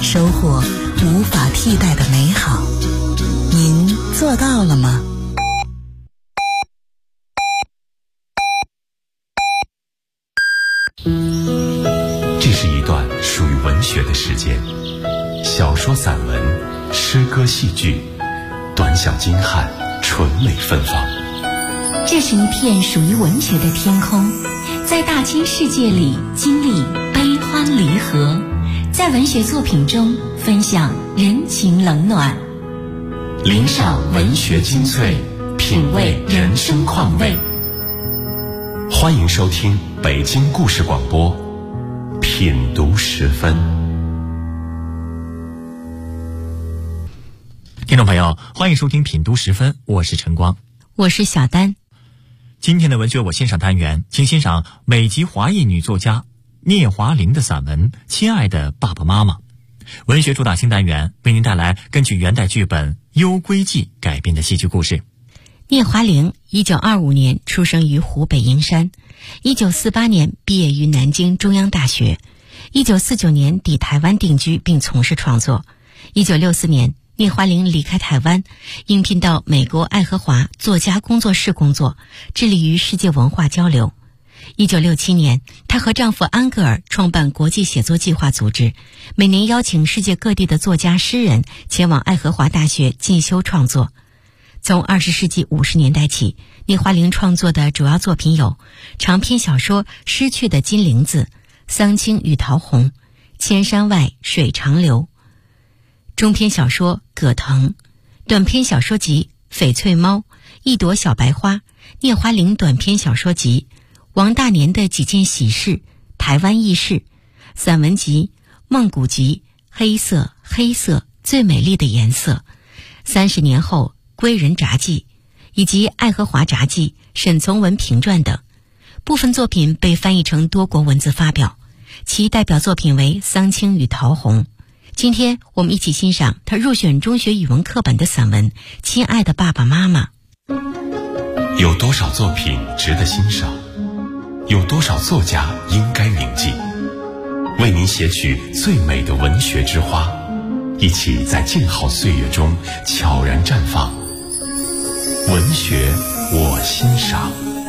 收获无法替代的美好。您做到了吗？ 这是一段属于文学的时间，小说、散文、诗歌、戏剧，短小精悍，纯美芬芳。 这是一片属于文学的天空，在大千世界里经历悲欢离合，在文学作品中分享人情冷暖， 领赏文学精粹，品味人生况味。欢迎收听北京故事广播品读时分。 听众朋友，欢迎收听品读时分，我是晨光， 我是小丹。 今天的文学我欣赏单元，请欣赏美籍华裔女作家聂华苓的散文《亲爱的爸爸妈妈》。文学主打新单元为您带来根据元代剧本《幽归记》改编的戏剧故事。 聂华苓1925年出生于湖北营山，1948年毕业于南京中央大学，1949年抵台湾定居并从事创作。1964年聂华苓离开台湾，应聘到美国爱荷华作家工作室工作，致力于世界文化交流。1967年，她和丈夫安格尔创办国际写作计划组织，每年邀请世界各地的作家诗人前往爱荷华大学进修创作。从20世纪50年代起，聂华苓创作的主要作品有长篇小说《失去的金铃子》、《桑青与桃红》、《千山外水长流》，中篇小说《葛藤》，短篇小说集《翡翠猫》、《一朵小白花》、聂华苓短篇小说集、王大年的几件喜事、台湾轶事、散文集《梦谷集》、黑色最美丽的颜色、30年后归人札记，以及爱荷华札记、沈从文评传等。部分作品被翻译成多国文字发表，其代表作品为《桑青与桃红》。今天我们一起欣赏他入选中学语文课本的散文《亲爱的爸爸妈妈》。 有多少作品值得欣赏？有多少作家应该铭记？为您写取最美的文学之花，一起在静好岁月中悄然绽放。文学我欣赏。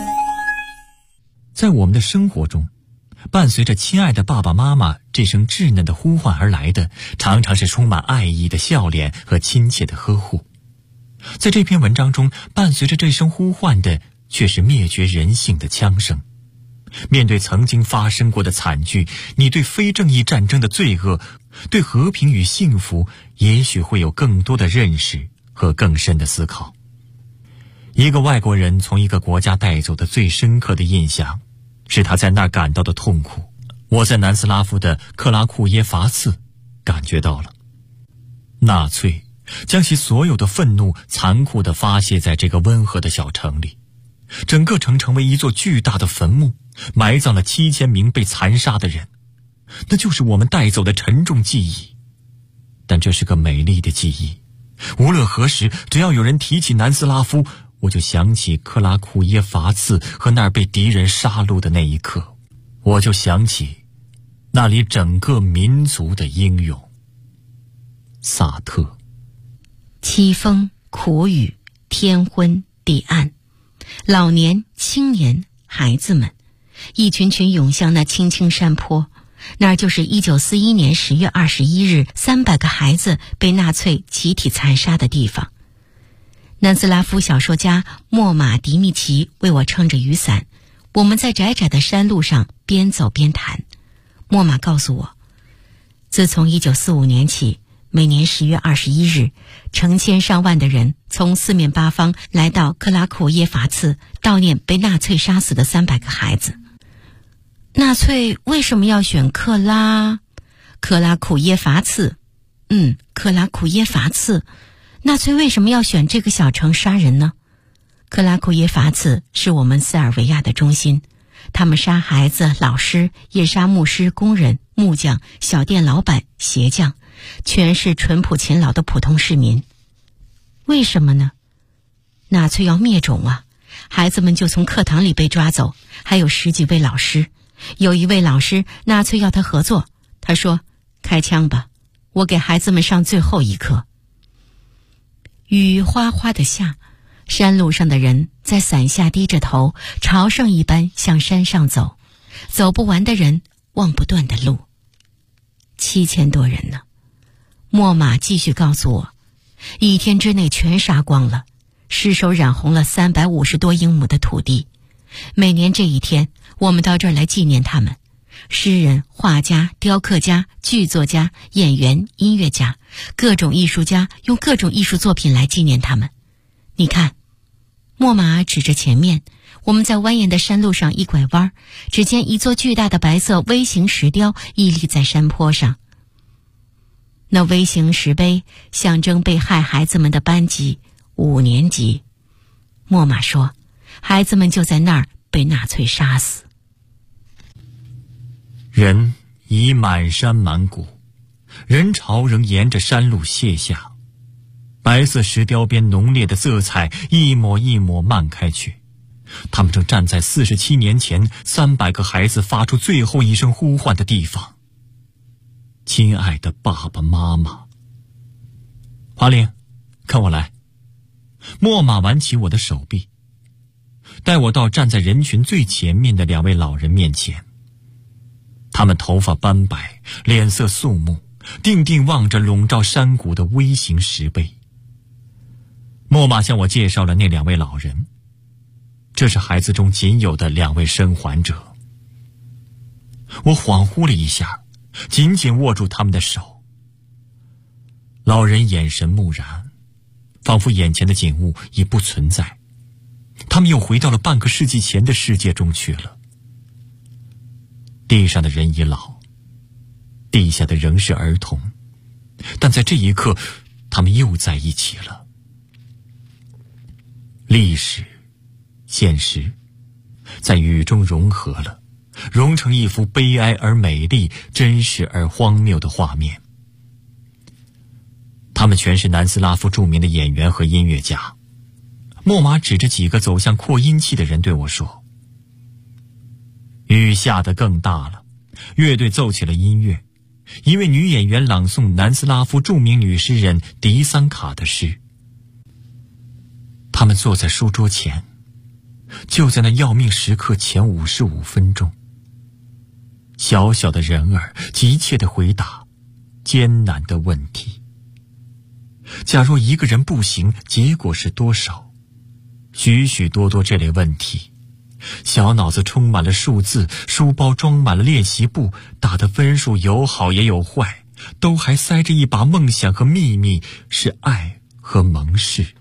在我们的生活中，伴随着亲爱的爸爸妈妈这声稚嫩的呼唤而来的，常常是充满爱意的笑脸和亲切的呵护。在这篇文章中，伴随着这声呼唤的却是灭绝人性的枪声。面对曾经发生过的惨剧，你对非正义战争的罪恶，对和平与幸福，也许会有更多的认识和更深的思考。一个外国人从一个国家带走的最深刻的印象，是他在那儿感到的痛苦。我在南斯拉夫的克拉库耶伐茨感觉到了，纳粹将其所有的愤怒残酷地发泄在这个温和的小城里，整个城成为一座巨大的坟墓，埋葬了7000名被残杀的人。那就是我们带走的沉重记忆，但这是个美丽的记忆。无论何时，只要有人提起南斯拉夫，我就想起克拉库耶伐茨和那儿被敌人杀戮的那一刻，我就想起那里整个民族的英勇。萨特。 凄风苦雨，天昏地暗，老年青年孩子们一群群涌向那青青山坡，那儿就是1941年10月21日300个孩子被纳粹集体残杀的地方。南斯拉夫小说家莫马迪密奇为我撑着雨伞，我们在窄窄的山路上边走边谈。莫马告诉我，自从1945年起，每年10月21日，成千上万的人从四面八方来到克拉库耶伐茨，悼念被纳粹杀死的300个孩子。纳粹为什么要选克拉库耶伐茨？克拉库耶伐茨。纳粹为什么要选这个小城杀人呢？克拉库耶伐茨是我们塞尔维亚的中心，他们杀孩子、老师，也杀牧师、工人、木匠、小店老板、鞋匠，全是淳朴勤劳的普通市民。为什么呢？纳粹要灭种啊！孩子们就从课堂里被抓走，还有10几位老师。有一位老师，纳粹要他合作，他说：“开枪吧， 我给孩子们上最后一课。雨哗哗地下，山路上的人在伞下低着头，朝圣一般向山上走，走不完的人望不断的路。7000多人呢。莫马继续告诉我，1天之内全杀光了，尸首染红了350多英亩的土地。每年这一天，我们到这儿来纪念他们。诗人、画家、雕刻家、剧作家、演员、音乐家，各种艺术家用各种艺术作品来纪念他们。你看，莫马指着前面，我们在蜿蜒的山路上一拐弯，只见一座巨大的白色微型石雕屹立在山坡上。那微型石碑象征被害孩子们的班级5年级。莫马说，孩子们就在那儿被纳粹杀死。 人已满山满谷，人潮仍沿着山路泻下，白色石雕边浓烈的色彩一抹一抹漫开去。他们正站在47年前300个孩子发出最后一声呼唤的地方。亲爱的爸爸妈妈。华玲，跟我来。莫马挽起我的手臂，带我到站在人群最前面的2位老人面前。他们头发斑白，脸色肃穆，定定望着笼罩山谷的微型石碑。莫马向我介绍了那2位老人，这是孩子中仅有的2位生还者。我恍惚了一下，紧紧握住他们的手。老人眼神木然，仿佛眼前的景物已不存在，他们又回到了半个世纪前的世界中去了。地上的人已老，地下的仍是儿童，但在这一刻，他们又在一起了。历史、现实，在雨中融合了，融成一幅悲哀而美丽、真实而荒谬的画面。他们全是南斯拉夫著名的演员和音乐家。莫马指着几个走向扩音器的人对我说：雨下得更大了，乐队奏起了音乐，一位女演员朗诵南斯拉夫著名女诗人迪桑卡的诗。他们坐在书桌前，就在那要命时刻前55分钟，小小的人儿急切地回答艰难的问题。假若一个人不行，结果是多少？许许多多这类问题。小脑子充满了数字，书包装满了练习簿，打的分数有好也有坏，都还塞着一把梦想和秘密，是爱和盟誓。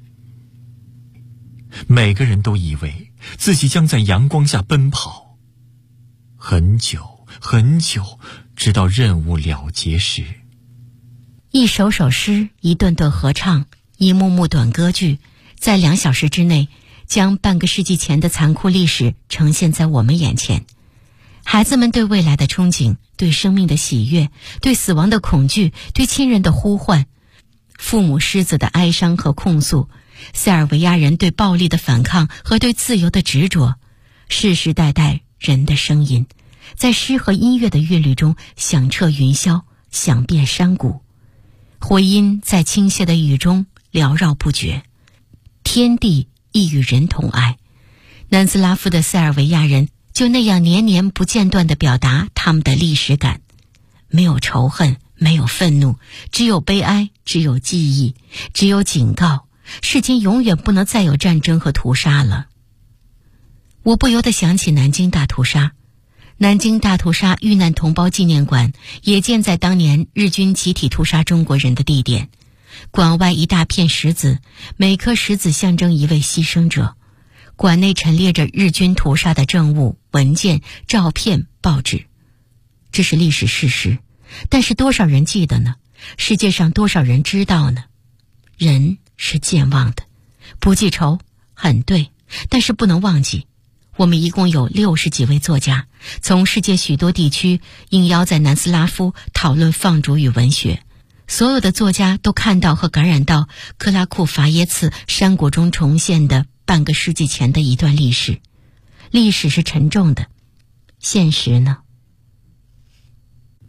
每个人都以为自己将在阳光下奔跑，很久很久，直到任务了结时。 一首首诗，一段段合唱，一幕幕短歌剧，在2小时之内将半个世纪前的残酷历史呈现在我们眼前。孩子们对未来的憧憬，对生命的喜悦，对死亡的恐惧，对亲人的呼唤，父母失子的哀伤和控诉，塞尔维亚人对暴力的反抗和对自由的执着，世世代代人的声音，在诗和音乐的韵律中响彻云霄，响遍山谷。回音在倾泻的雨中缭绕不绝，天地亦与人同哀。南斯拉夫的塞尔维亚人就那样年年不间断地表达他们的历史感，没有仇恨，没有愤怒，只有悲哀，只有记忆，只有警告，世间永远不能再有战争和屠杀了。我不由得想起南京大屠杀。南京大屠杀遇难同胞纪念馆也建在当年日军集体屠杀中国人的地点，馆外一大片石子，每颗石子象征一位牺牲者。馆内陈列着日军屠杀的证物、文件、照片、报纸。这是历史事实，但是多少人记得呢？世界上多少人知道呢？人是健忘的，不记仇很对，但是不能忘记。我们一共有60几位作家，从世界许多地区应邀在南斯拉夫讨论放逐与文学。所有的作家都看到和感染到克拉库伐耶茨山谷中重现的半个世纪前的一段历史。历史是沉重的，现实呢？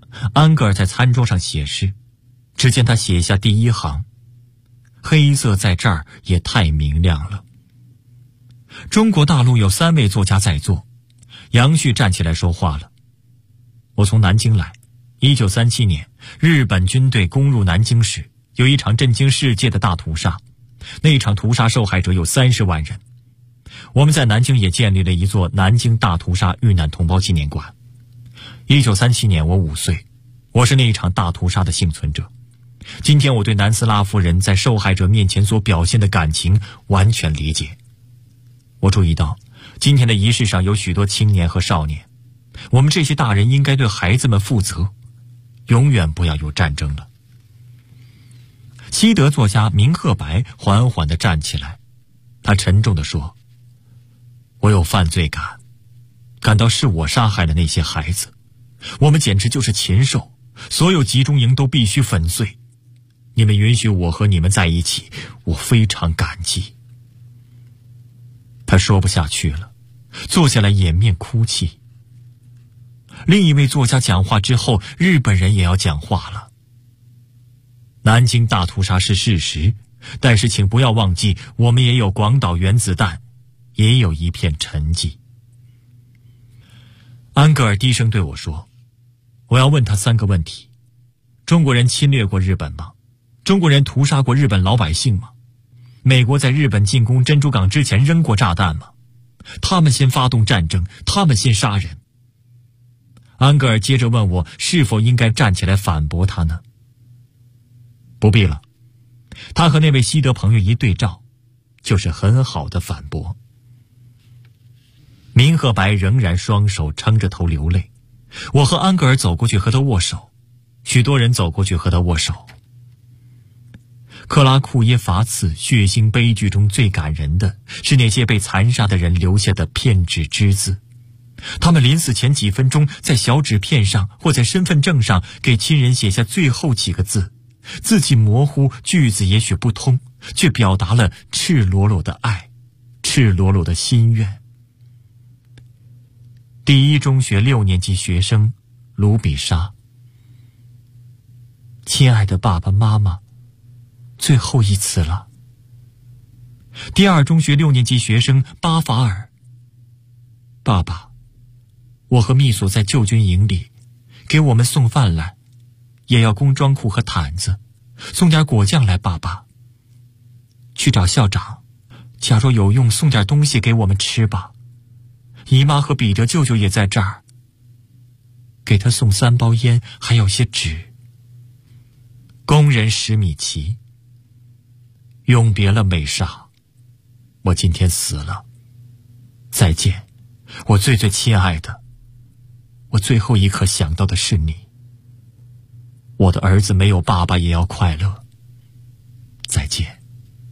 安格尔在餐桌上写诗，只见他写下第一行：黑色在这儿也太明亮了。中国大陆有3位作家在座，杨旭站起来说话了。我从南京来，1937年日本军队攻入南京时，有一场震惊世界的大屠杀，那场屠杀受害者有30万人。我们在南京也建立了一座南京大屠杀遇难同胞纪念馆。1937年我5岁，我是那一场大屠杀的幸存者。今天我对南斯拉夫人在受害者面前所表现的感情完全理解。我注意到今天的仪式上有许多青年和少年，我们这些大人应该对孩子们负责，永远不要有战争了。西德作家明赫白缓缓地站起来，他沉重地说：我有犯罪感，感到是我杀害了那些孩子，我们简直就是禽兽，所有集中营都必须粉碎。你们允许我和你们在一起，我非常感激。他说不下去了，坐下来掩面哭泣。另一位作家讲话之后，日本人也要讲话了。南京大屠杀是事实，但是请不要忘记，我们也有广岛原子弹，也有一片沉寂。安格尔低声对我说：我要问他3个问题。中国人侵略过日本吗？中国人屠杀过日本老百姓吗？美国在日本进攻珍珠港之前扔过炸弹吗？他们先发动战争，他们先杀人。安格尔接着问我是否应该站起来反驳他呢？不必了，他和那位西德朋友一对照，就是很好的反驳。明赫白仍然双手撑着头流泪，我和安格尔走过去和他握手，许多人走过去和他握手。克拉库耶伐茨血腥悲剧中最感人的是那些被残杀的人留下的片纸之字，他们临死前几分钟在小纸片上或在身份证上给亲人写下最后几个字，字迹模糊，句子也许不通，却表达了赤裸裸的爱，赤裸裸的心愿。第一中学6年级学生卢比莎：亲爱的爸爸妈妈，最后一次了。第二中学6年级学生巴法尔：爸爸，我和秘书在旧军营里，给我们送饭来，也要工装裤和毯子，送点果酱来。爸爸，去找校长，假若有用，送点东西给我们吃吧。姨妈和彼得舅舅也在这儿，给他送3包烟，还有些纸。工人史米奇：永别了美莎，我今天死了，再见，我最最亲爱的，我最后一刻想到的是你。我的儿子没有爸爸也要快乐，再见。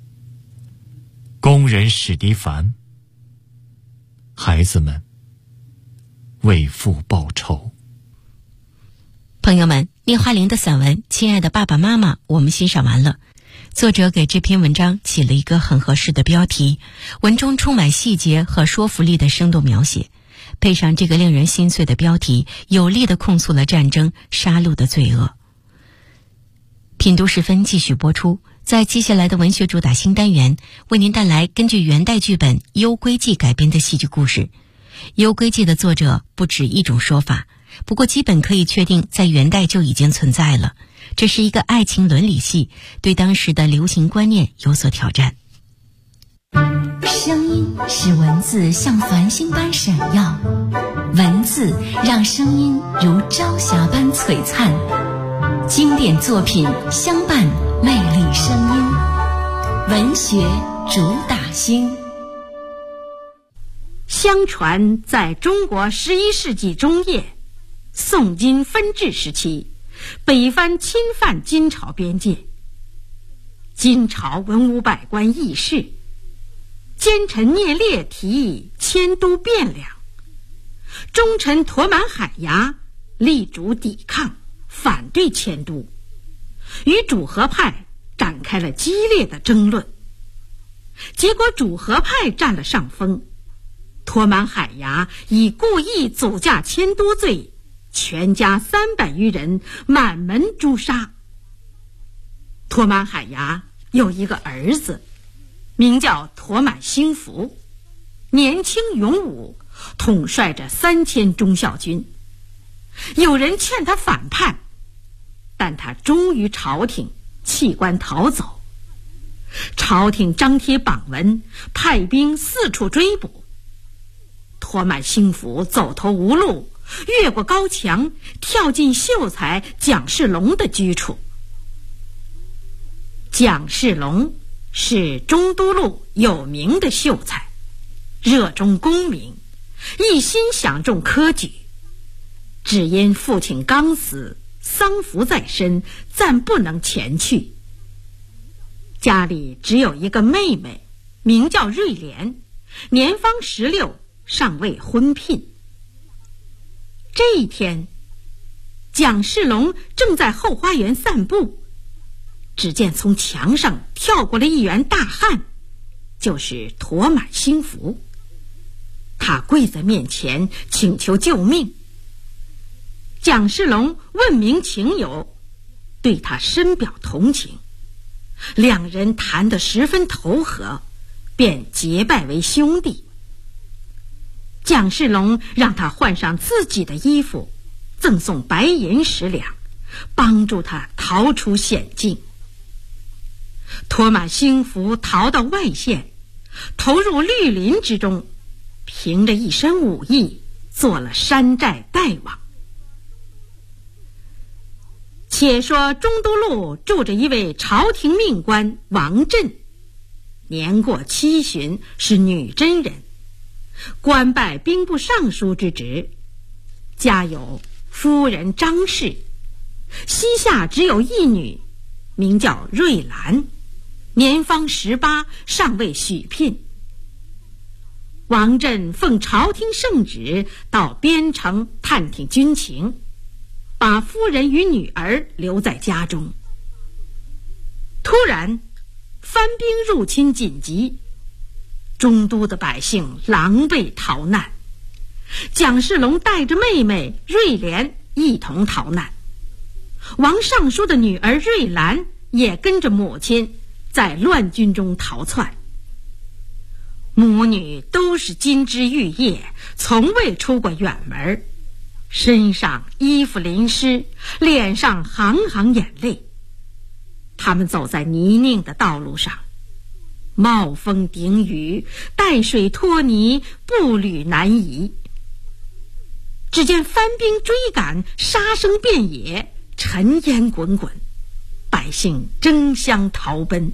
工人史蒂凡：孩子们，为父报仇。 朋友们，聂华苓的散文《亲爱的爸爸妈妈》我们欣赏完了。作者给这篇文章起了一个很合适的标题，文中充满细节和说服力的生动描写，配上这个令人心碎的标题，有力地控诉了战争杀戮的罪恶。品读时分继续播出，在接下来的文学主打新单元，为您带来根据元代剧本《幽归记》改编的戏剧故事。《幽归记》的作者不止一种说法，不过基本可以确定在元代就已经存在了。这是一个爱情伦理戏，对当时的流行观念有所挑战。 声音使文字像繁星般闪耀，文字让声音如朝霞般璀璨。经典作品相伴，魅力声音，文学主打星。 相传在中国11世纪中叶，宋金分治时期，北番侵犯金朝边界，金朝文武百官议事，奸臣聂烈提议迁都汴梁，忠臣陀满海牙力主抵抗，反对迁都，与主和派展开了激烈的争论。结果主和派占了上风，陀满海牙以故意阻驾迁都罪全家300余人满门诛杀。托满海牙有一个儿子，名叫托满兴福，年轻勇武，统帅着3000忠孝军。有人劝他反叛，但他忠于朝廷，弃官逃走。朝廷张贴榜文，派兵四处追捕。托满兴福走投无路，越过高墙，跳进秀才蒋世龙的居处。蒋世龙是中都路有名的秀才，热衷功名，一心想中科举。只因父亲刚死，丧服在身，暂不能前去。家里只有一个妹妹，名叫瑞莲，年方16，尚未婚聘。这一天，蒋世龙正在后花园散步，只见从墙上跳过了一员大汉，就是托满兴福。他跪在面前请求救命。蒋世龙问明情由，对他深表同情，两人谈得十分投合，便结拜为兄弟。蒋世龙让他换上自己的衣服，赠送白银10两，帮助他逃出险境。托满兴福逃到外县，投入绿林之中，凭着一身武艺，做了山寨代王。且说中都路住着一位朝廷命官王振，年过70，是女真人，官拜兵部尚书之职，家有夫人张氏，膝下只有一女，名叫瑞兰，年方18，尚未许聘。王振奉朝廷圣旨到边城探听军情，把夫人与女儿留在家中。突然藩兵入侵紧急，中都的百姓狼狈逃难。蒋世龙带着妹妹瑞莲一同逃难，王尚书的女儿瑞兰也跟着母亲在乱军中逃窜。母女都是金枝玉叶，从未出过远门，身上衣服淋湿，脸上行行眼泪。他们走在泥泞的道路上，冒风顶雨，带水拖泥，步履难移。只见藩兵追赶，杀声遍野，尘烟滚滚，百姓争相逃奔。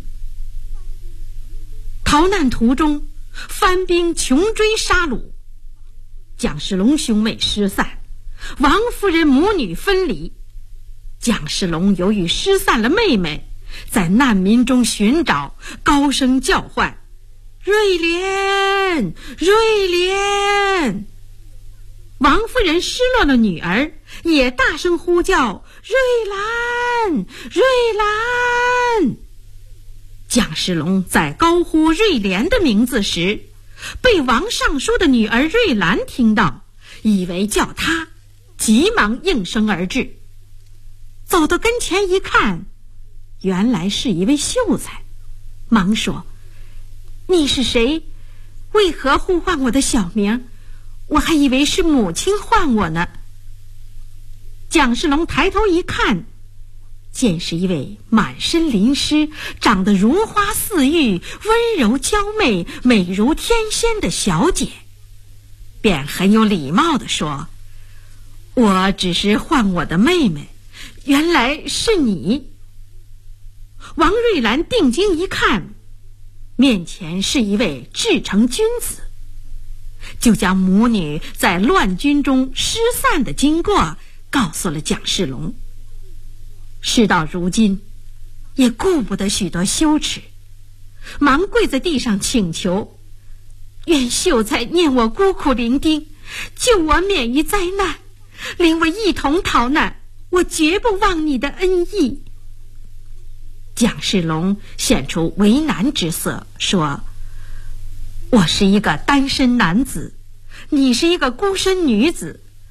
逃难途中，藩兵穷追杀戮，蒋世龙兄妹失散，王夫人母女分离。蒋世龙由于失散了妹妹，在难民中寻找，高声叫唤：瑞莲，瑞莲！王夫人失落了女儿，也大声呼叫：瑞兰，瑞兰！蒋世龙在高呼瑞莲的名字时，被王尚书的女儿瑞兰听到，以为叫他，急忙应声而至。走到跟前一看，原来是一位秀才，忙说：你是谁？为何呼唤我的小名？我还以为是母亲唤我呢。蒋世龙抬头一看，见是一位满身淋湿，长得如花似玉，温柔娇媚，美如天仙的小姐，便很有礼貌地说：我只是唤我的妹妹，原来是你。王瑞兰定睛一看，面前是一位至诚君子，就将母女在乱军中失散的经过告诉了蒋世龙。事到如今，也顾不得许多羞耻，忙跪在地上请求：愿秀才念我孤苦伶仃，救我免于灾难，领我一同逃难，我绝不忘你的恩义。蒋世龙显出为难之色，说：我是一个单身男子，你是一个孤身女子，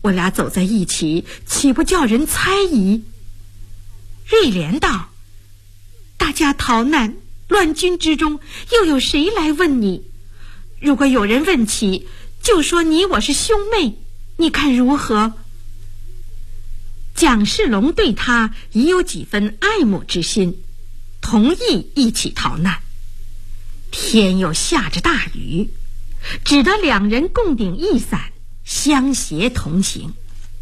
我俩走在一起，岂不叫人猜疑？瑞莲道：大家逃难，乱军之中，又有谁来问你？如果有人问起，就说你我是兄妹，你看如何？蒋世龙对他已有几分爱慕之心，同意一起逃难。天又下着大雨，只得两人共顶一伞，相携同行。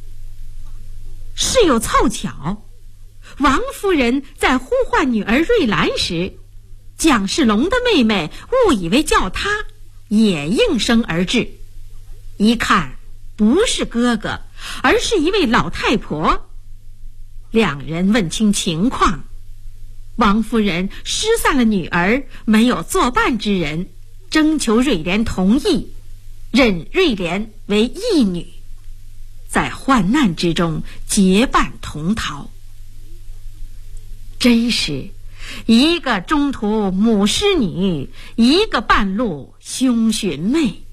事有凑巧，王夫人在呼唤女儿瑞兰时，蒋世龙的妹妹误以为叫她，也应声而至。一看不是哥哥，而是一位老太婆。两人问清情况，王夫人失散了女儿，没有作伴之人，征求瑞莲同意，认瑞莲为义女，在患难之中结伴同逃。真是一个中途母失女，一个半路兄寻妹。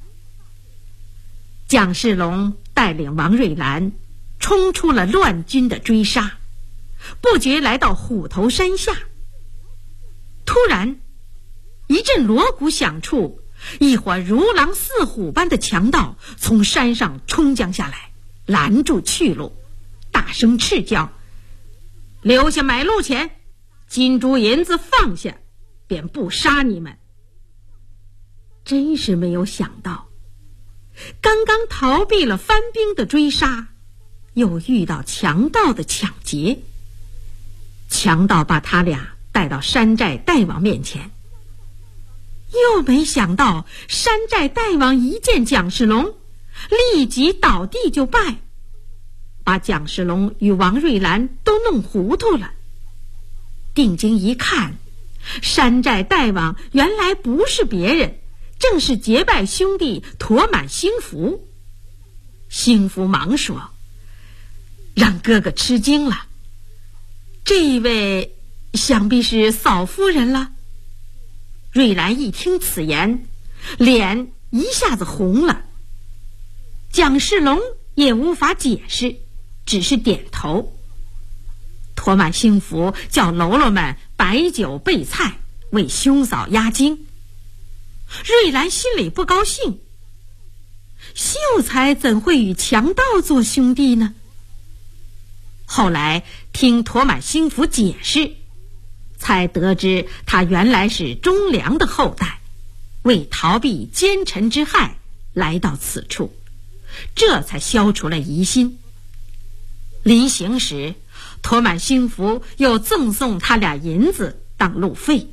蒋世龙带领王瑞兰冲出了乱军的追杀，不觉来到虎头山下。突然一阵锣鼓响处，一伙如狼似虎般的强盗从山上冲将下来，拦住去路，大声斥叫：留下买路钱，金珠银子放下，便不杀你们。真是没有想到，刚刚逃避了番兵的追杀，又遇到强盗的抢劫。强盗把他俩带到山寨大王面前，又没想到山寨大王一见蒋世龙，立即倒地就拜，把蒋世龙与王瑞兰都弄糊涂了。定睛一看，山寨大王原来不是别人，正是结拜兄弟驼满兴福。兴福忙说：让哥哥吃惊了，这一位想必是嫂夫人了。瑞兰一听此言，脸一下子红了。蒋世龙也无法解释，只是点头。驼满兴福叫喽啰们摆酒备菜，为兄嫂压惊。瑞兰心里不高兴，秀才怎会与强盗做兄弟呢？后来听驼满兴福解释，才得知他原来是忠良的后代，为逃避奸臣之害来到此处，这才消除了疑心。临行时，驼满兴福又赠送他俩银子当路费。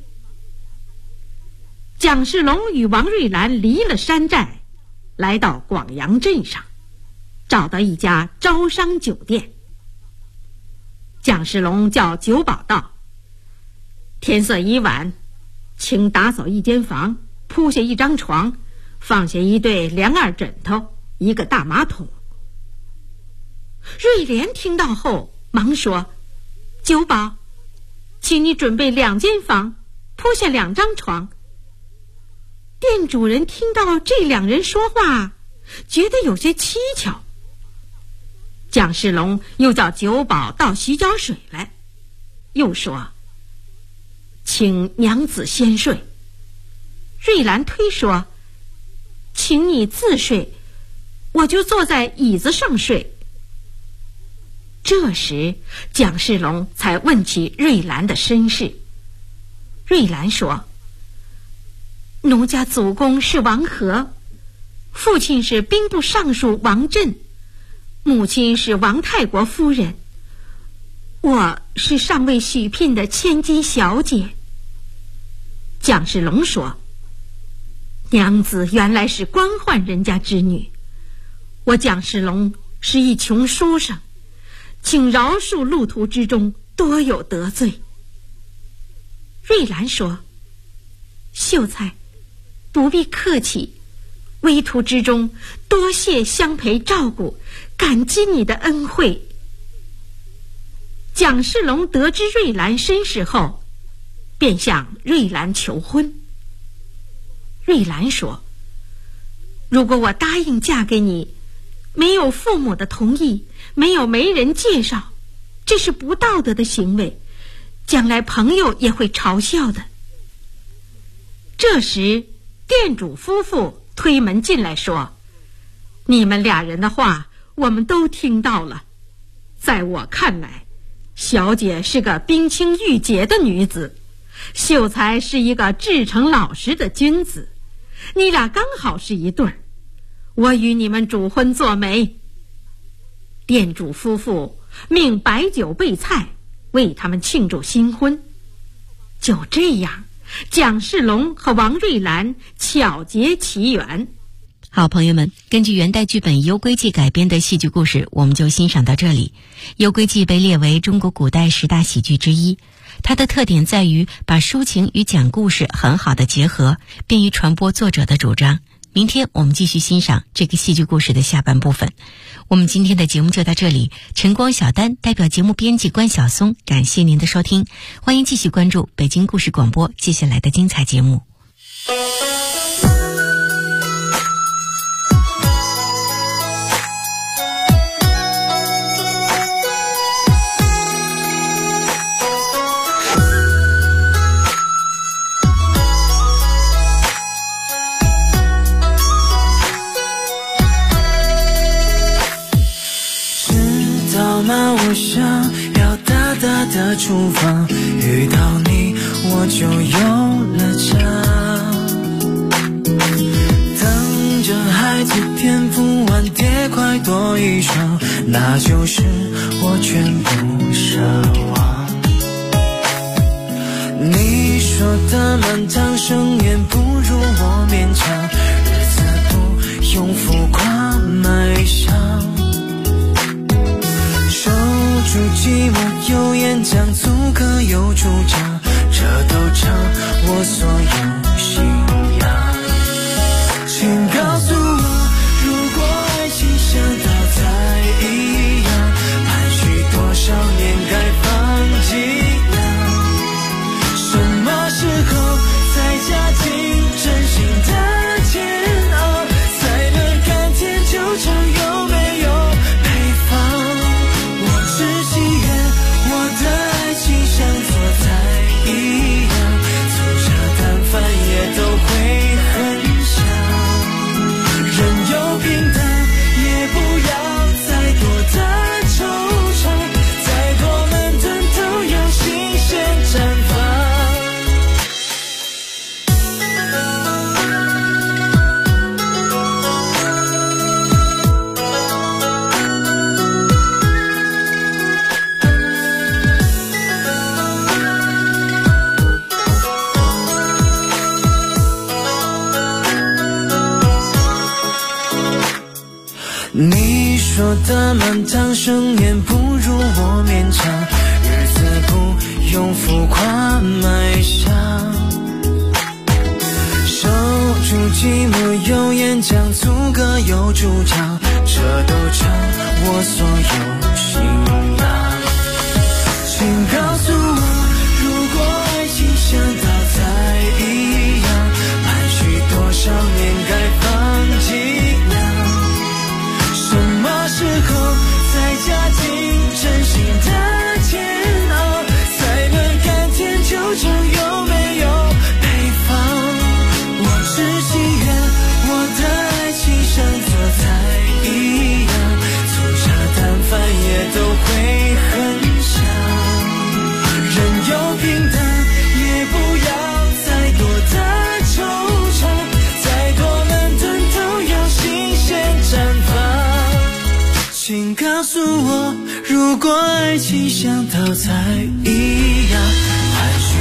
蒋世龙与王瑞兰离了山寨，来到广阳镇上，找到一家招商酒店。蒋世龙叫酒保道：天色已晚，请打扫一间房，铺下一张床，放下一对两耳枕头，一个大马桶。瑞莲听到后忙说：酒保，请你准备2间房，铺下2张床。店主人听到这2人说话，觉得有些蹊跷。蒋世龙又叫酒保倒洗脚水来，又说：请娘子先睡。瑞兰推说：请你自睡，我就坐在椅子上睡。这时蒋世龙才问起瑞兰的身世。瑞兰说：奴家祖公是王和，父亲是兵部尚书王振，母亲是王太国夫人，我是尚未许聘的千金小姐。蒋世龙说：娘子原来是官宦人家之女，我蒋世龙是一穷书生，请饶恕路途之中多有得罪。瑞兰说：秀才不必客气，危途之中多谢相陪照顾，感激你的恩惠。蒋世龙得知瑞兰身世后，便向瑞兰求婚。瑞兰说：如果我答应嫁给你， 没有父母的同意，没有媒人介绍，这是不道德的行为，将来朋友也会嘲笑的。这时店主夫妇推门进来说，你们俩人的话我们都听到了，在我看来，小姐是个冰清玉洁的女子，秀才是一个至诚老实的君子，你俩刚好是一对儿，我与你们主婚做媒。店主夫妇命摆酒备菜，为他们庆祝新婚。就这样，蒋世龙和王瑞兰巧结奇缘。 好朋友们，根据元代剧本《游归记》改编的戏剧故事，我们就欣赏到这里。《游归记》被列为中国古代10大喜剧之一，它的特点在于把抒情与讲故事很好的结合，便于传播作者的主张。明天我们继续欣赏这个戏剧故事的下半部分。我们今天的节目就到这里，晨光小丹代表节目编辑关晓松，感谢您的收听，欢迎继续关注北京故事广播接下来的精彩节目。 我想要大大的厨房，遇到你我就有了家，等着孩子颠覆碗碟筷多一双，那就是我全部奢望。你说的满堂盛宴不如我勉强，日子不用浮夸卖相，住寂寞有演讲，足可有主张，这都成我所有信仰。请告诉我，如果爱情像稻菜一样，盘踞多少年该放几两？什么时候才加进真心的煎熬，才能甘甜就成有没有配方？只祈愿我的爱情像做菜一样，粗茶淡饭也都会很香，人有平淡，也不要再多的惆怅，再多矛盾都有新鲜绽放。你说的满堂盛宴不如我勉强，日子不用浮夸卖相，守住寂寞有演讲，足可有主张，这都成我所有信仰。请告诉我，如果爱情像稻菜一样，盘踞多少年该放几两？什么时候才加进真心的煎熬，才能甘甜就成有没有配方？我只祈愿我的爱情像做菜一样，粗茶淡饭也都会很香，人有平淡，也不要再多的惆怅，再多矛盾都有新鲜绽放。请告诉我，如果爱情像稻菜一样，